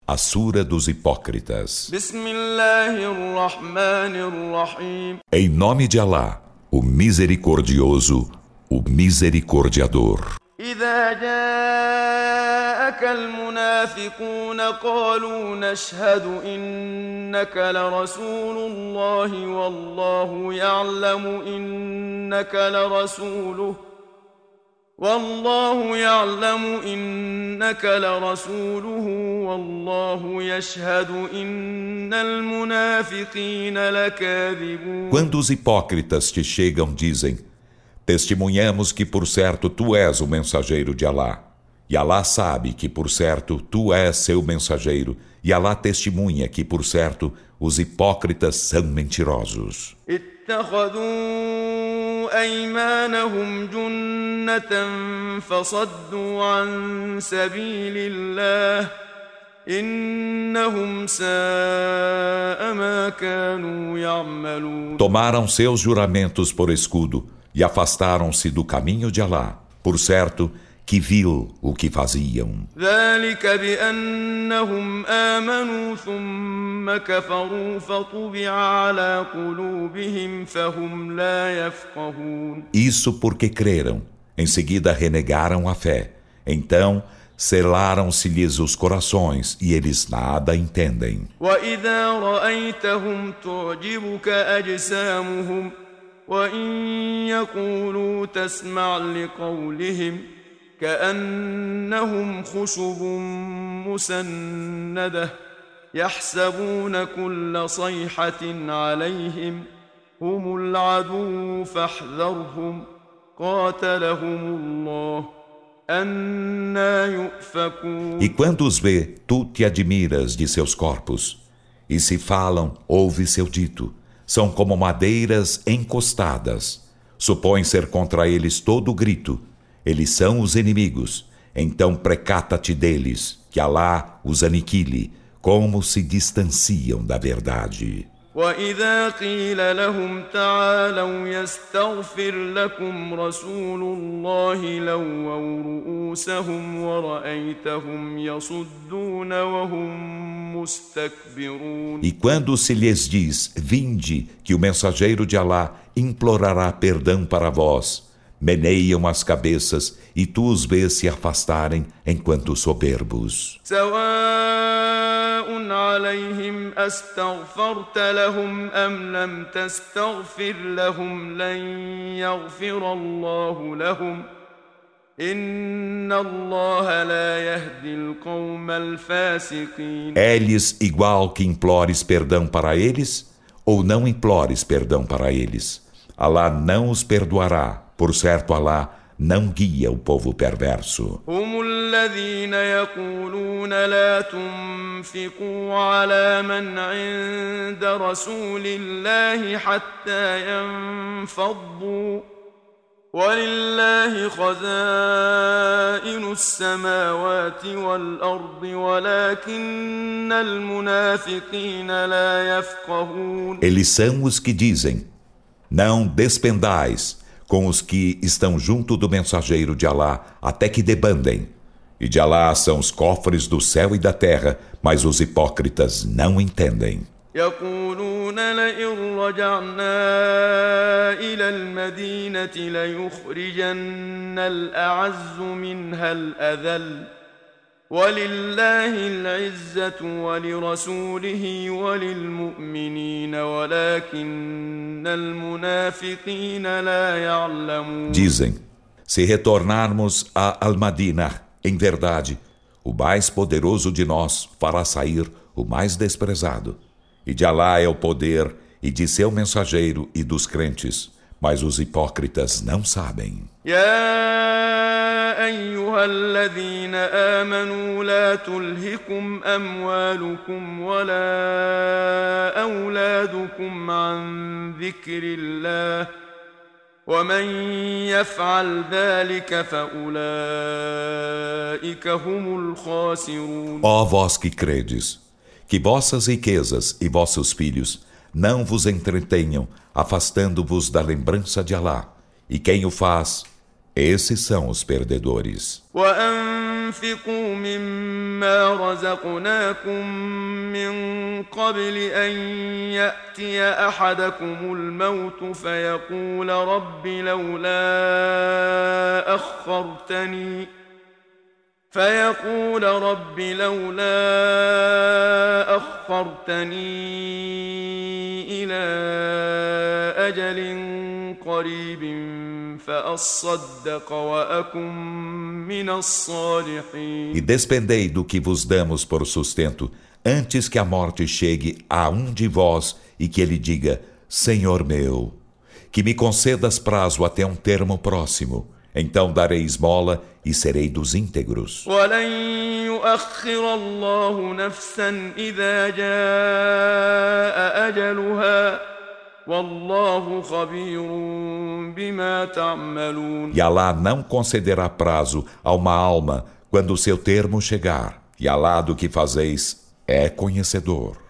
a Sura dos Hipócritas. Em nome de Alá, o Misericordioso, o Misericordiador. إذا جاءك المنافقون قالوا نشهد إنك لرسول الله والله يعلم إنك لرسوله والله يشهد إن المنافقين لكاذبون. Quando os hipócritas te chegam, dizem: testemunhamos que por certo tu és o mensageiro de Alá. E Alá sabe que por certo tu és seu mensageiro. E Alá testemunha que por certo os hipócritas são mentirosos. اتخذوا أيمانهم جنة فصدوا عن سبيل الله إنهم ساء ما كانوا يعملون. Tomaram seus juramentos por escudo e afastaram-se do caminho de Alá. Por certo, que vil o que faziam. ذلك بأنهم آمنوا ثم كفروا فطبع على قلوبهم فهم لا يفقهون. Isso porque creram, em seguida renegaram a fé. Então selaram-se-lhes os corações e eles nada entendem. وإذا رأيتهم تعجبك أجسامهم وإن يقولوا تسمع لقولهم كأنهم خشب مسندة يحسبون كل صيحة عليهم هم العدو فاحذرهم قاتلهم الله أنى يؤفكون. E quando os vê, tu te admiras de seus corpos. E se falam, ouve seu dito. São como madeiras encostadas. Supõe ser contra eles todo grito. Eles são os inimigos. Então precata-te deles, que Alá os aniquile, como se distanciam da verdade. وإذا قيل لهم تعالوا يستغفر لكم رسول الله لووا رؤوسهم ورأيتهم يصدون وهم مستكبرون. E quando se lhes diz, vinde, que o mensageiro de Alá implorará perdão para vós, meneiam as cabeças e tu os vês se afastarem enquanto soberbos. سواء عليهم أستغفرت لهم أم لم تستغفر لهم لن يغفر الله لهم إن الله لا يهدي القوم الفاسقين. É-lhes igual que implores perdão para eles ou não implores perdão para eles. Alá não os perdoará. Por certo, Alá não guia o povo perverso. هم الذين يقولون لا تنفقوا على من عند رسول الله حتى ينفضوا ولله خزائن السماوات والأرض ولكن المنافقين لا يفقهون. Eles são os que dizem: não despendais com os que estão junto do mensageiro de Alá até que debandem. E de Alá são os cofres do céu e da terra, mas os hipócritas não entendem. يقولون لئن رجعنا إلى المدينة ليخرجن الأعز منها الأذل ولله العزة ولرسوله وللمؤمنين ولكن المنافقين لا يعلمون. Dizem: se retornarmos a Al-Madinah, em verdade, o mais poderoso de nós fará sair o mais desprezado. E de Alá é o poder, e de seu mensageiro e dos crentes, mas os hipócritas não sabem. يا أيها الذين آمنوا لا تلهكم أموالكم ولا أولادكم عن ذكر الله ومن يفعل ذلك فأولئك هم الخاسرون. Ó vós que credes, que vossas riquezas e vossos filhos não vos entretenham, afastando-vos da lembrança de Alá. E quem o faz, esses são os perdedores. وأنفقوا مما رزقناكم من قبل أن يأتي أحدكم الموت فيقول رب لولا أخرتني إلى أجل قريب فأصدق وأكن من الصالحين. E despendei do que vos damos por sustento, antes que a morte chegue a um de vós e que ele diga: Senhor meu, que me concedas prazo até um termo próximo. Então darei esmola e serei dos íntegros. وَلَن يُؤَخِّرَ اللَّهُ نَفْسًا إِذَا جَاءَ أَجَلُهَا وَاللَّهُ خَبِيرٌ بِمَا تَعْمَلُونَ. E Alá não concederá prazo a uma alma quando o seu termo chegar. E Alá do que fazeis é conhecedor.